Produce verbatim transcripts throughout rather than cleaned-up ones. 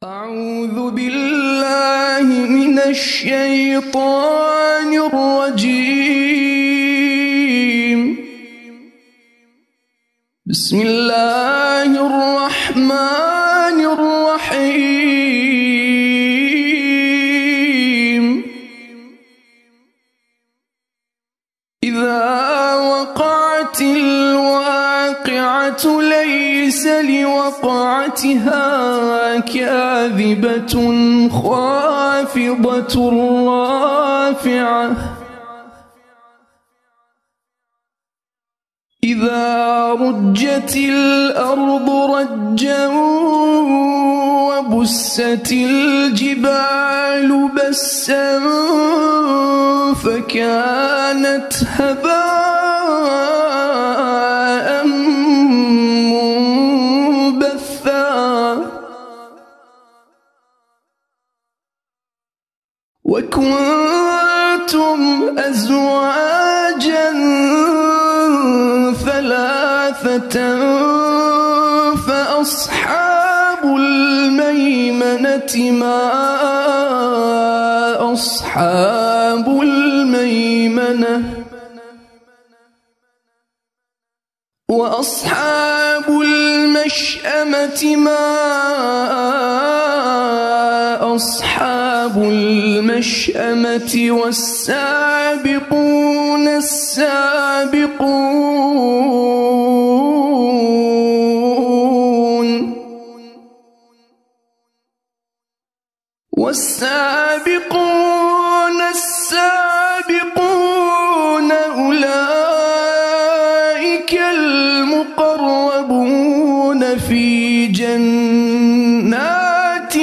أعوذ بالله من الشيطان الرجيم. بسم الله الرحمن الرحيم. إذا وقعت الواقعة ليس لوقعتها كاذبة خافضة رافعة. إذا رجت الأرض رجا وبست الجبال بسا فكانت هباء منبثا. وكنتم أزواجا ثلاثة فأصحاب الميمنة ما أصحاب الميمنة. وأصحاب المشأمة ما أصحاب المشأمة. والسابقون السابقون والسابقون السابقون أولئك المقربون في جنات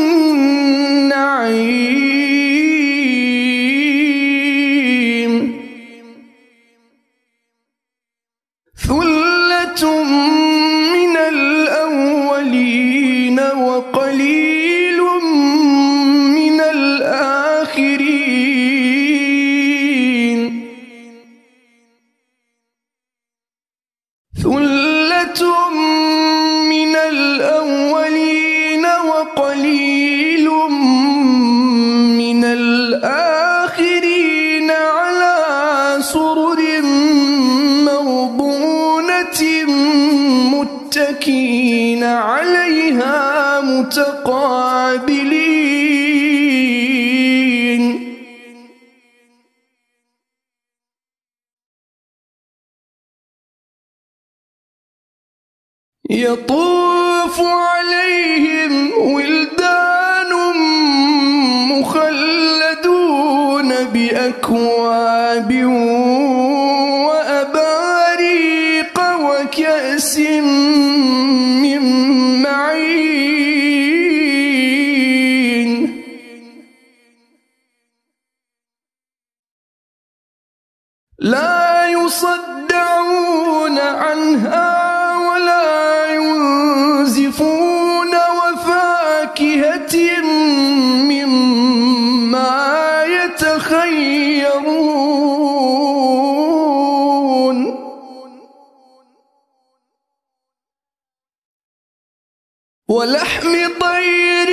النعيم. ثلة من الأولين وقليل من الآخرين. ثلة من الأولين وقليل من الآخرين على سرر موضونة متكئين عليها متقابلين. يطوف عليهم ولدان مخلدون بأكواب وأباريق وكأس من معين. لا يصدعون عنها وفاكهة مما يتخيرون. ولحم طير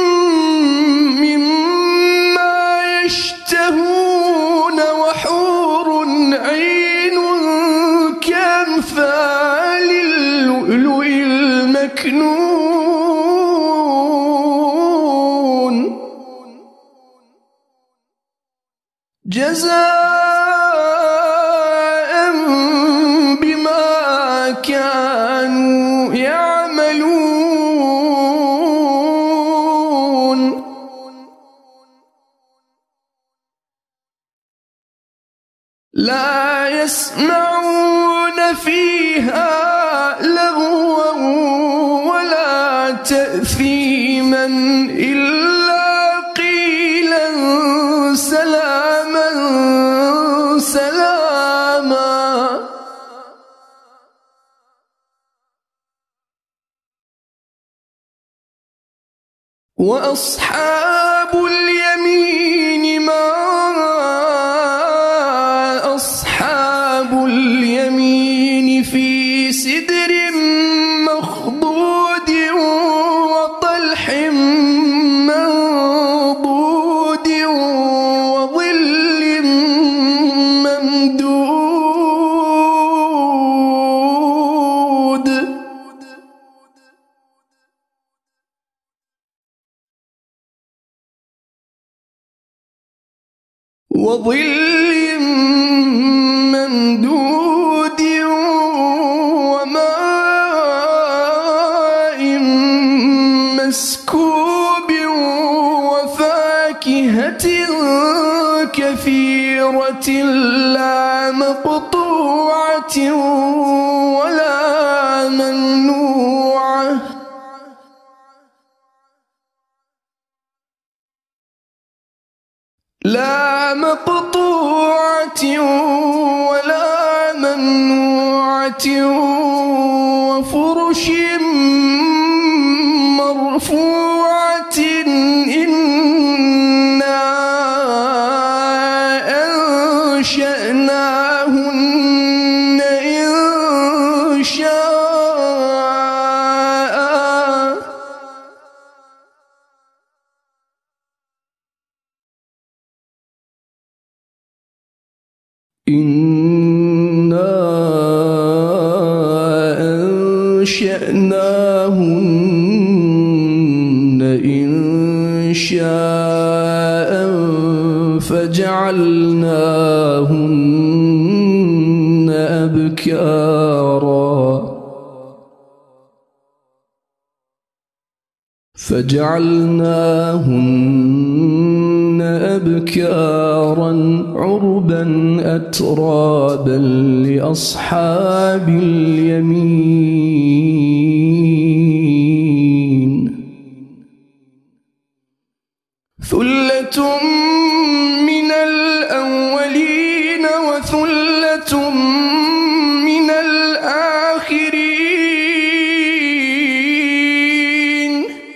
مما يشتهون وحور عين كأمثال اللؤلؤ المكنون جزاء بما كانوا يعملون. لا يسمعون فيها لغوا ولا تأثيما إلا قيلا سلاما سلاما. وأصحاب اليمين ما أصحاب اليمين في سدر مخضود وطلح وظل ممدود وماء مسكوب وفاكهة كثيرة لا مقطوعة ولا ممنوعة لا مقطوعة ولا ممنوعة وفرش مرفوعة إنا أنشأناهن إنشاء إنا أنشأناهن إنشاء فجعلناهن أبكارا فجعلناهن أبكارا عربا أترابا لأصحاب اليمين ثلة من الأولين وثلة من الآخرين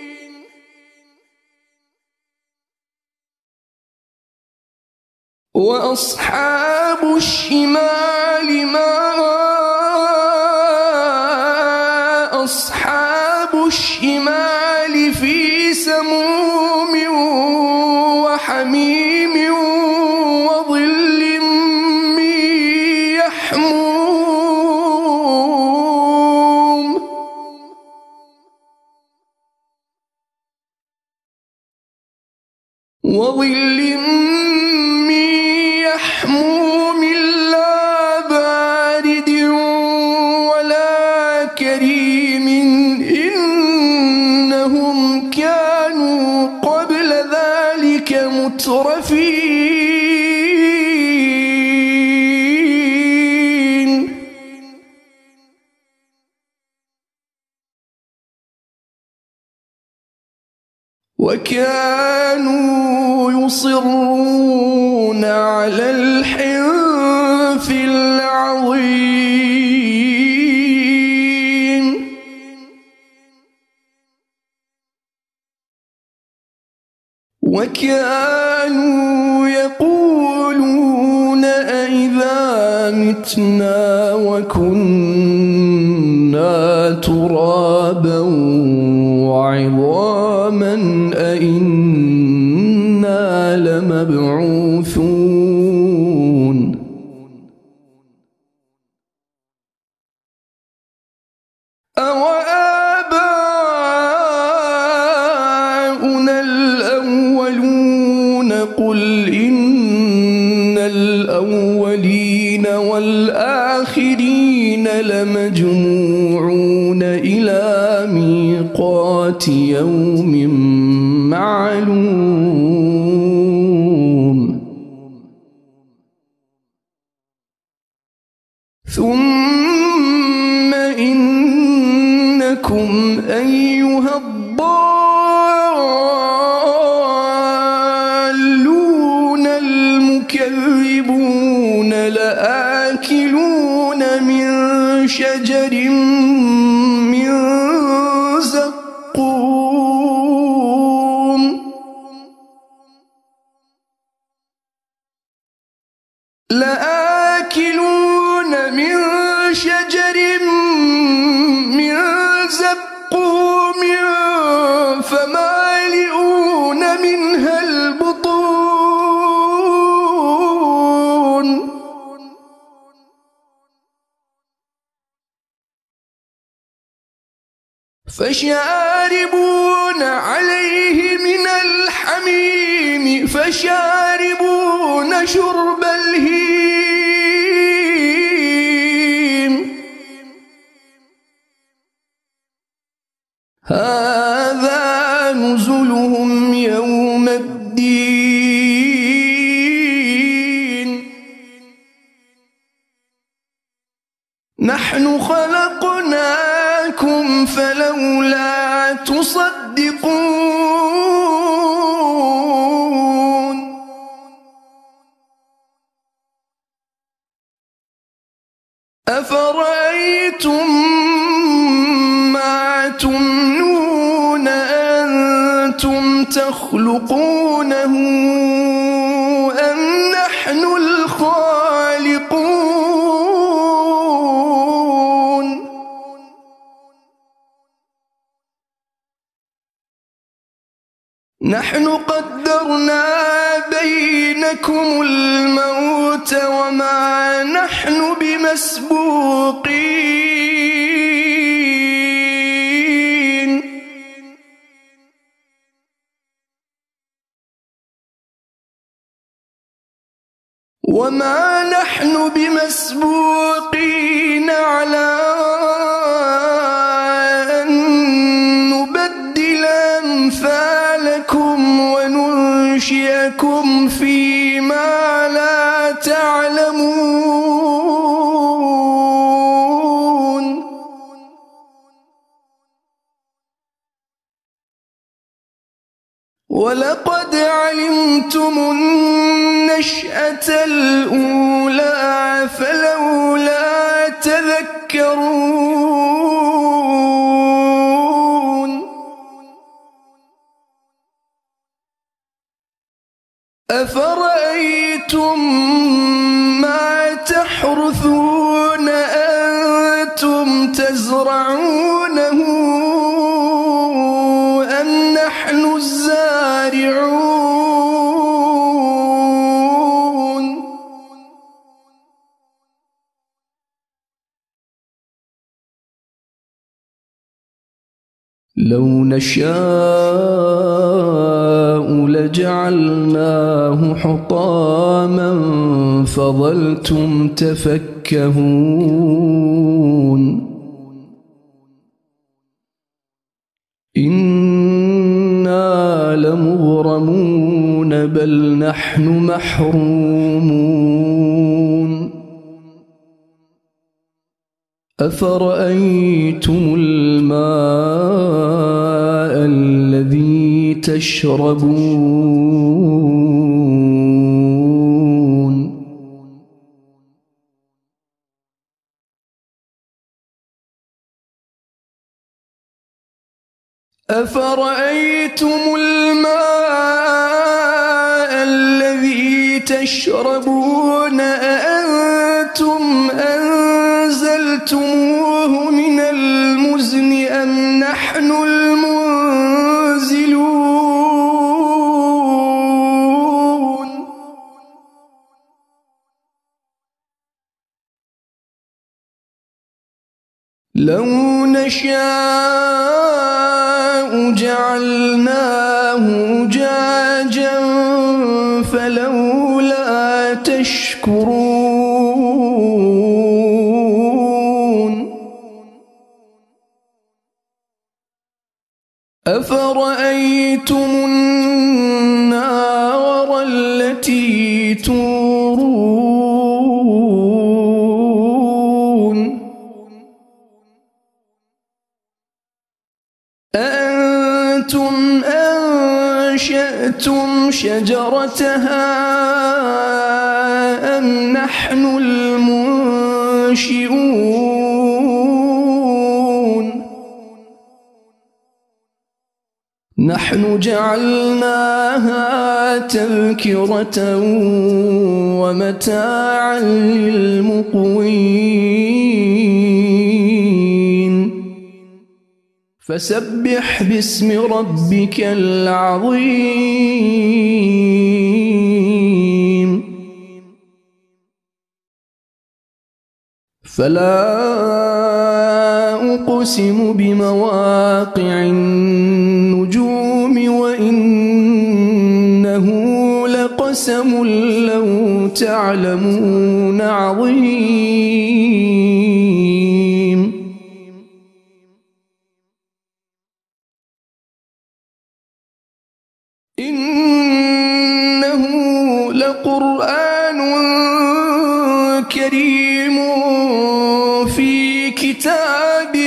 وأصحاب الشمال ما أصحاب الشمال في سموم وحميم وظل من يحموم وظل محموم لا بارد ولا كريم إنهم كانوا قبل ذلك مترفين وكانوا يصرون على الحنث العظيم وكانوا يقولون أئذا متنا وكنا ترابا وعظاما أئنا لمبعوثون أوآباؤنا الأولون قل إن الأولين والآخرين لمجموعون إلى ميقات يوم معلوم ثم إنكم أيها الضالون المكذبون لآكلون من شجر من زقوم لآكلون من شجر من زقوم فمالئون منها البطون فشاربون عليه من الحميم فشاربون شرب الهيم هذا نزلهم يوم الدين نحن خلقناكم فلولا تصدقون أفرأيتم ما تمنون أنتم تخلقونه أم نحن الخالقون نحن قدرنا بينكم الموت وما نحن بمسبوقين وما نحن بمسبوقين على أن نبدل أمثالكم وننشئكم فيما لا تعلمون ولقد علمتم النشأة الأولى فلولا تذكرون أفرأيتم ما تحرثون أنتم تزرعونه أم نحن الزارعون لو نشاء لجعلناه حطاما فظلتم تفكهون إنا لمغرمون بل نحن محرومون أفرأيتم الماء الذي تشربون أفرأيتم الماء الذي تشربون أأنتم أنزلتموه من المزن أم نحن المنزلون لو نشاء جعلناه أجاجا فلولا تشكرون أفرأيتم النار التي تورون أأنتم أنشأتم شجرتها أم نحن المنشئون نحن جعلناها تذكرة ومتاعا للمقوين فسبح باسم ربك العظيم فلا أقسم بمواقع النجوم وإنه لقسم لو تعلمون عظيم. إنه لقرآن كريم في كتاب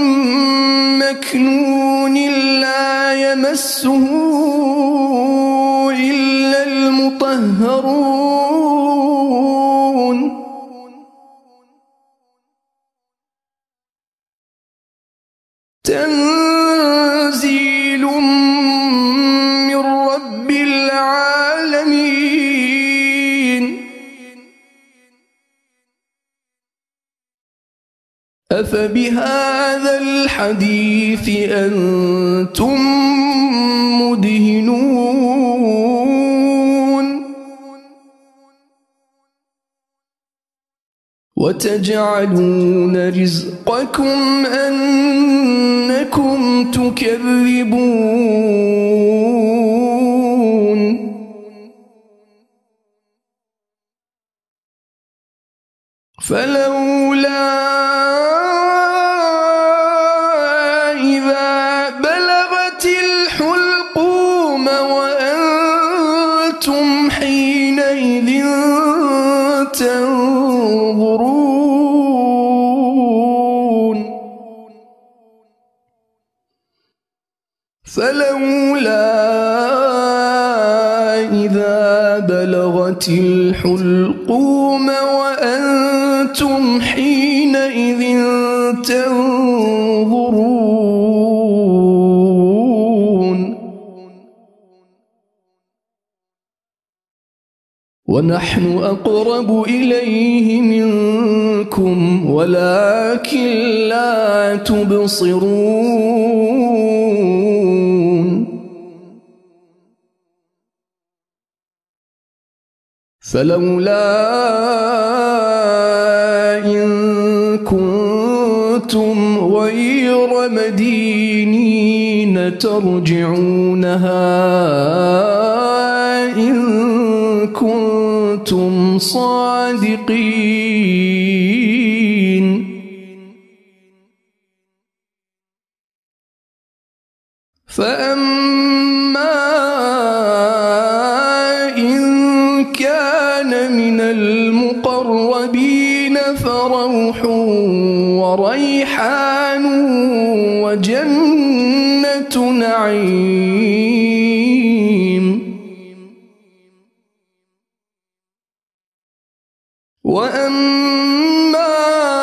مكنون لا يمسه إلا المطهرون. تنزيل من رب العالمين. أفبهذا الحديث أنتم مدهنون وتجعلون رزقكم أنكم تكذبون. فلولا إذا بلغت الحلقوم وأنتم حينئذ تنظرون. فلولا إذا بلغت الحلقوم وأنتم حينئذ تنظرون. ونحن أقرب إليه منكم ولكن لا تبصرون. فلولا إن كنتم غير مدينين ترجعونها إن كنتم صادقين. فأما إن كان من المقربين فروح وريحان وجنة نعيم. وأما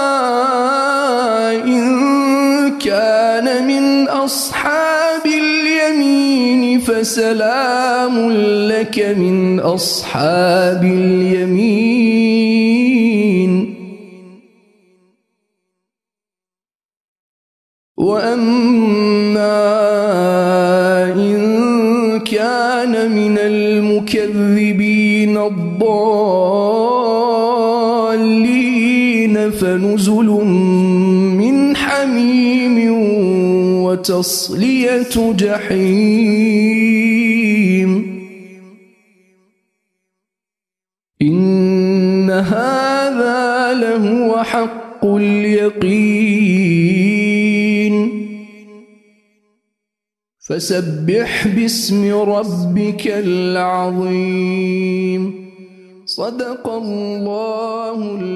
إن كان من أصحاب اليمين فسلام لك من أصحاب اليمين. وأما إن كان من المكذبين الضالين فنزل من حميم وتصلية جحيم. إن هذا لهو حق اليقين. فسبح باسم ربك العظيم. صدق الله